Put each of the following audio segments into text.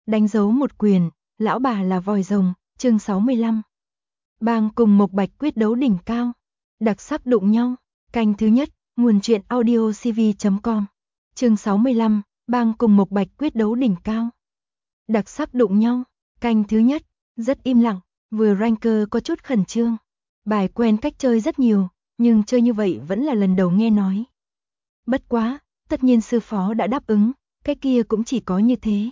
đánh dấu một quyền, lão bà là vòi rồng, chương 65. Bang cùng Mộc Bạch quyết đấu đỉnh cao, đặc sắc đụng nhau, canh thứ nhất, nguồn truyện audio cv.com. Chương 65, Bang cùng Mộc Bạch quyết đấu đỉnh cao. Đặc sắc đụng nhau, canh thứ nhất, rất im lặng, vừa ranker có chút khẩn trương. Bài quen cách chơi rất nhiều, nhưng chơi như vậy vẫn là lần đầu nghe nói. Bất quá, tất nhiên sư phó đã đáp ứng, cái kia cũng chỉ có như thế.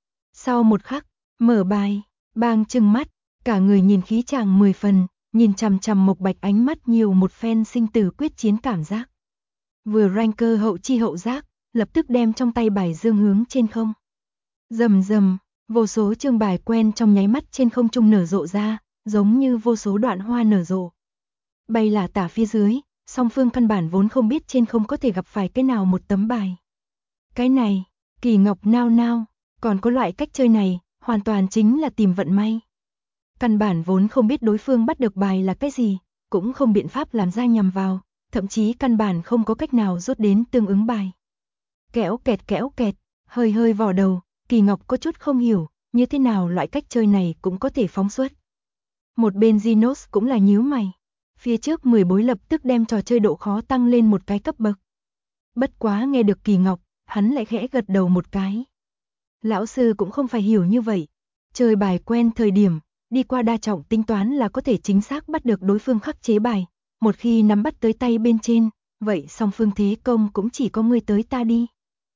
Sau một khắc, mở bài, Bang trừng mắt, cả người nhìn khí chàng 10 phần, nhìn chằm chằm Mộc Bạch ánh mắt nhiều một phen sinh tử quyết chiến cảm giác. Vừa ranker hậu chi hậu giác, lập tức đem trong tay bài dương hướng trên không. Rầm rầm, vô số chương bài quen trong nháy mắt trên không trung nở rộ ra, giống như vô số đoạn hoa nở rộ. Bay là tả phía dưới, song phương căn bản vốn không biết trên không có thể gặp phải cái nào một tấm bài. Cái này, Kỳ Ngọc nao nao, còn có loại cách chơi này, hoàn toàn chính là tìm vận may. Căn bản vốn không biết đối phương bắt được bài là cái gì, cũng không biện pháp làm ra nhằm vào, thậm chí căn bản không có cách nào rút đến tương ứng bài. Kéo kẹt, hơi hơi vò đầu, Kỳ Ngọc có chút không hiểu, như thế nào loại cách chơi này cũng có thể phóng xuất. Một bên Genos cũng là nhíu mày. Phía trước 10 bối lập tức đem trò chơi độ khó tăng lên một cái cấp bậc. Bất quá nghe được Kỳ Ngọc, hắn lại khẽ gật đầu một cái. Lão sư cũng không phải hiểu như vậy. Chơi bài quen thời điểm, đi qua đa trọng tính toán là có thể chính xác bắt được đối phương khắc chế bài. Một khi nắm bắt tới tay bên trên, vậy song phương thế công cũng chỉ có ngươi tới ta đi.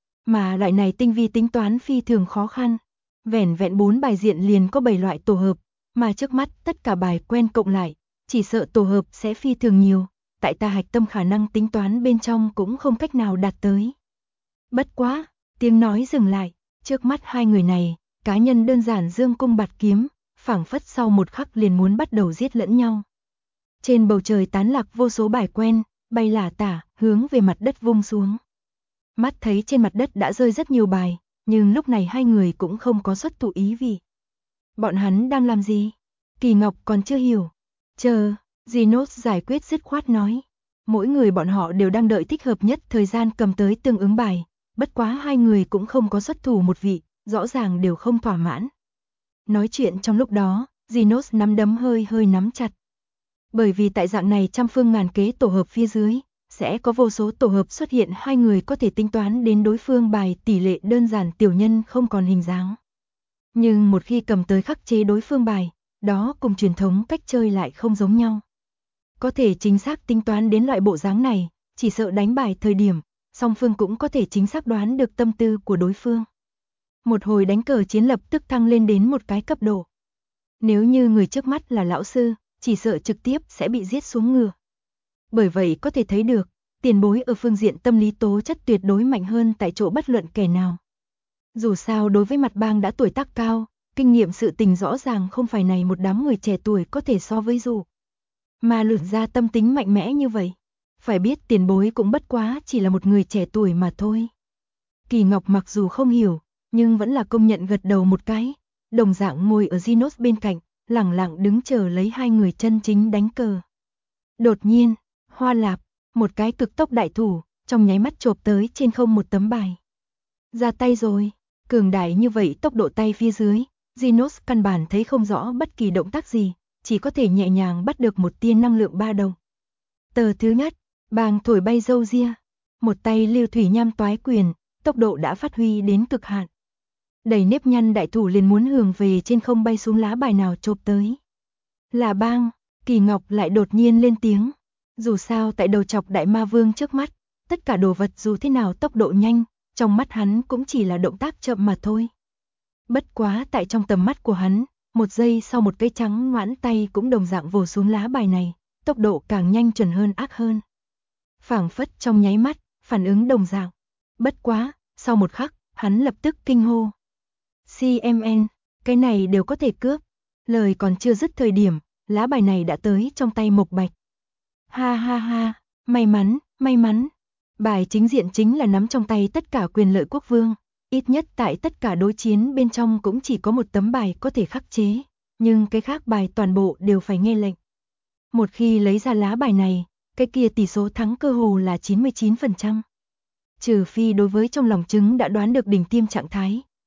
Mà loại này tinh vi tính toán phi thường khó khăn. Vẻn vẹn 4 bài diện liền có 7 loại tổ hợp, mà trước mắt tất cả bài quen cộng lại, chỉ sợ tổ hợp sẽ phi thường nhiều, tại ta hạch tâm khả năng tính toán bên trong cũng không cách nào đạt tới. Bất quá, tiếng nói dừng lại, trước mắt hai người này, cá nhân đơn giản dương cung bạt kiếm, phảng phất sau một khắc liền muốn bắt đầu giết lẫn nhau. Trên bầu trời tán lạc vô số bài quen, bay lả tả, hướng về mặt đất vung xuống. Mắt thấy trên mặt đất đã rơi rất nhiều bài, nhưng lúc này hai người cũng không có xuất thủ ý vì. Bọn hắn đang làm gì? Kỳ Ngọc còn chưa hiểu. Chờ, Genos giải quyết dứt khoát nói. Mỗi người bọn họ đều đang đợi thích hợp nhất thời gian cầm tới tương ứng bài, bất quá hai người cũng không có xuất thủ một vị, rõ ràng đều không thỏa mãn. Nói chuyện trong lúc đó, Genos nắm đấm hơi hơi nắm chặt. Bởi vì tại dạng này trăm phương ngàn kế tổ hợp phía dưới, sẽ có vô số tổ hợp xuất hiện, hai người có thể tính toán đến đối phương bài tỷ lệ đơn giản tiểu nhân không còn hình dáng. Nhưng một khi cầm tới khắc chế đối phương bài, đó cùng truyền thống cách chơi lại không giống nhau. Có thể chính xác tính toán đến loại bộ dáng này, chỉ sợ đánh bài thời điểm, song phương cũng có thể chính xác đoán được tâm tư của đối phương. Một hồi đánh cờ chiến lập tức thăng lên đến một cái cấp độ. Nếu như người trước mắt là lão sư, chỉ sợ trực tiếp sẽ bị giết xuống ngựa. Bởi vậy có thể thấy được, tiền bối ở phương diện tâm lý tố chất tuyệt đối mạnh hơn tại chỗ bất luận kẻ nào. Dù sao đối với mặt Bang đã tuổi tác cao, kinh nghiệm sự tình rõ ràng không phải này một đám người trẻ tuổi có thể so với dù. Mà luận ra tâm tính mạnh mẽ như vậy. Phải biết tiền bối cũng bất quá chỉ là một người trẻ tuổi mà thôi. Kỳ Ngọc mặc dù không hiểu, nhưng vẫn là công nhận gật đầu một cái. Đồng dạng ngồi ở Genos bên cạnh, lẳng lặng đứng chờ lấy hai người chân chính đánh cờ. Đột nhiên, hoa lạp, một cái cực tốc đại thủ, trong nháy mắt chộp tới trên không một tấm bài. Ra tay rồi, cường đại như vậy tốc độ tay phía dưới, Genos căn bản thấy không rõ bất kỳ động tác gì, chỉ có thể nhẹ nhàng bắt được một tia năng lượng ba đồng. Tờ thứ nhất, Bang thổi bay râu ria, một tay lưu thủy nham toái quyền, tốc độ đã phát huy đến cực hạn. Đầy nếp nhăn đại thủ liền muốn hướng về trên không bay xuống lá bài nào chộp tới. Là Bang, Kỳ Ngọc lại đột nhiên lên tiếng. Dù sao tại đầu chọc đại ma vương trước mắt, tất cả đồ vật dù thế nào tốc độ nhanh, trong mắt hắn cũng chỉ là động tác chậm mà thôi. Bất quá tại trong tầm mắt của hắn, một giây sau một cây trắng ngoãn tay cũng đồng dạng vồ xuống lá bài này, tốc độ càng nhanh chuẩn hơn ác hơn. Phảng phất trong nháy mắt, phản ứng đồng dạng. Bất quá, sau một khắc, hắn lập tức kinh hô. CMN, cái này đều có thể cướp. Lời còn chưa dứt thời điểm, lá bài này đã tới trong tay Mộc Bạch. Ha ha ha, may mắn. Bài chính diện chính là nắm trong tay tất cả quyền lợi quốc vương. Ít nhất tại tất cả đối chiến bên trong cũng chỉ có một tấm bài có thể khắc chế, nhưng cái khác bài toàn bộ đều phải nghe lệnh. Một khi lấy ra lá bài này, cái kia tỷ số thắng cơ hồ là 99%. Trừ phi đối với trong lòng trứng đã đoán được đỉnh tiêm trạng thái,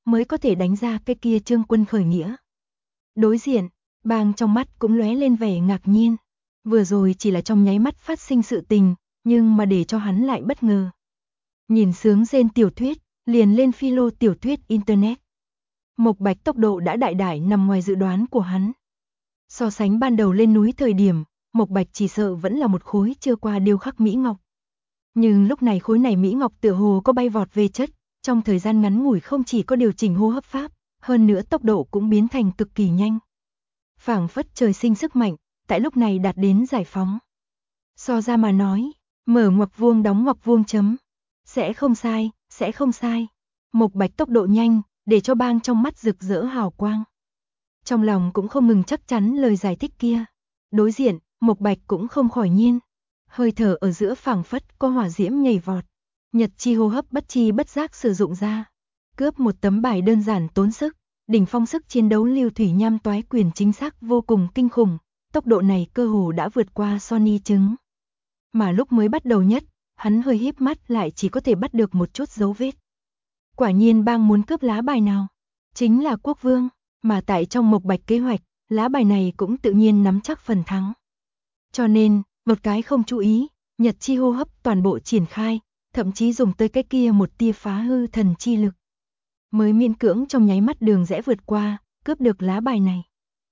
mới có thể đánh ra cái kia Trương Quân khởi nghĩa. Đối diện, Bang trong mắt cũng lóe lên vẻ ngạc nhiên. Vừa rồi chỉ là trong nháy mắt phát sinh sự tình, nhưng mà để cho hắn lại bất ngờ. Nhìn sướng rên tiểu thuyết, liền lên philo tiểu thuyết Internet. Mộc Bạch tốc độ đã đại đại nằm ngoài dự đoán của hắn. So sánh ban đầu lên núi thời điểm, Mộc Bạch chỉ sợ vẫn là một khối chưa qua điêu khắc mỹ ngọc. Nhưng lúc này khối này mỹ ngọc tựa hồ có bay vọt về chất, trong thời gian ngắn ngủi không chỉ có điều chỉnh hô hấp pháp, hơn nữa tốc độ cũng biến thành cực kỳ nhanh. Phảng phất trời sinh sức mạnh, tại lúc này đạt đến giải phóng. So ra mà nói, mở ngoặc vuông đóng ngoặc vuông chấm. Sẽ không sai, sẽ không sai. Mộc Bạch tốc độ nhanh, để cho Bang trong mắt rực rỡ hào quang. Trong lòng cũng không ngừng chắc chắn lời giải thích kia. Đối diện, Mộc Bạch cũng không khỏi nhiên. Hơi thở ở giữa phảng phất có hỏa diễm nhảy vọt. Nhật chi hô hấp bất chi bất giác sử dụng ra. Cướp một tấm bài đơn giản tốn sức. Đỉnh phong sức chiến đấu Lưu Thủy Nham toái quyền chính xác vô cùng kinh khủng. Tốc độ này cơ hồ đã vượt qua Sony trứng. Mà lúc mới bắt đầu nhất, hắn hơi híp mắt lại chỉ có thể bắt được một chút dấu vết. Quả nhiên Bang muốn cướp lá bài nào? Chính là Quốc Vương, mà tại trong Mộc Bạch kế hoạch, lá bài này cũng tự nhiên nắm chắc phần thắng. Cho nên, một cái không chú ý, Nhật chi hô hấp toàn bộ triển khai, thậm chí dùng tới cái kia một tia phá hư thần chi lực. Mới miễn cưỡng trong nháy mắt đường rẽ vượt qua, cướp được lá bài này.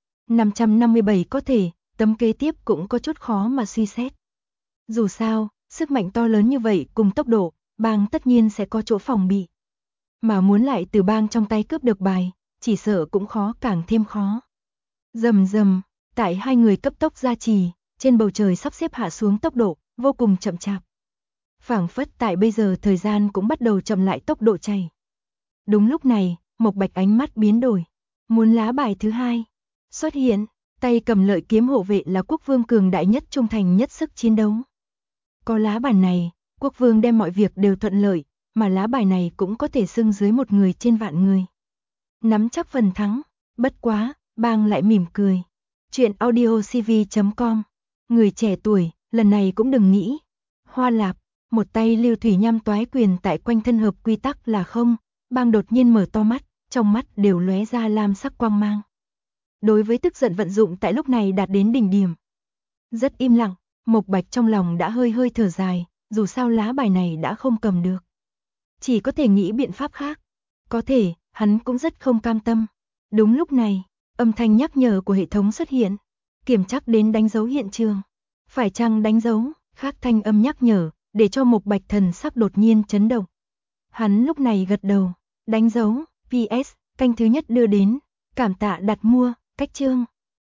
557 có thể, tấm kế tiếp cũng có chút khó mà suy xét. Dù sao, sức mạnh to lớn như vậy cùng tốc độ, Bang tất nhiên sẽ có chỗ phòng bị. Mà muốn lại từ Bang trong tay cướp được bài, chỉ sợ cũng khó càng thêm khó. Rầm rầm, tại hai người cấp tốc gia trì, trên bầu trời sắp xếp hạ xuống tốc độ, vô cùng chậm chạp. Phảng phất tại bây giờ thời gian cũng bắt đầu chậm lại tốc độ chạy. Đúng lúc này, Mộc Bạch ánh mắt biến đổi. Muốn lá bài thứ hai. Xuất hiện, tay cầm lợi kiếm hộ vệ là Quốc Vương cường đại nhất trung thành nhất sức chiến đấu. Có lá bài này, Quốc Vương đem mọi việc đều thuận lợi, mà lá bài này cũng có thể xưng dưới một người trên vạn người. Nắm chắc phần thắng, bất quá, Bang lại mỉm cười. Chuyện audiocv.com. Người trẻ tuổi, lần này cũng đừng nghĩ. Hoa Lạp, một tay Lưu Thủy Nham toái quyền tại quanh thân hợp quy tắc là không, Bang đột nhiên mở to mắt, trong mắt đều lóe ra lam sắc quang mang. Đối với tức giận vận dụng tại lúc này đạt đến đỉnh điểm. Rất im lặng, Mộc Bạch trong lòng đã hơi hơi thở dài, dù sao lá bài này đã không cầm được. Chỉ có thể nghĩ biện pháp khác. Có thể, hắn cũng rất không cam tâm. Đúng lúc này, âm thanh nhắc nhở của hệ thống xuất hiện. Kiểm chắc đến đánh dấu hiện trường. Phải chăng đánh dấu, khác thanh âm nhắc nhở, để cho Mộc Bạch thần sắc đột nhiên chấn động. Hắn lúc này gật đầu, đánh dấu, PS, canh thứ nhất đưa đến, cảm tạ đặt mua, cách chương.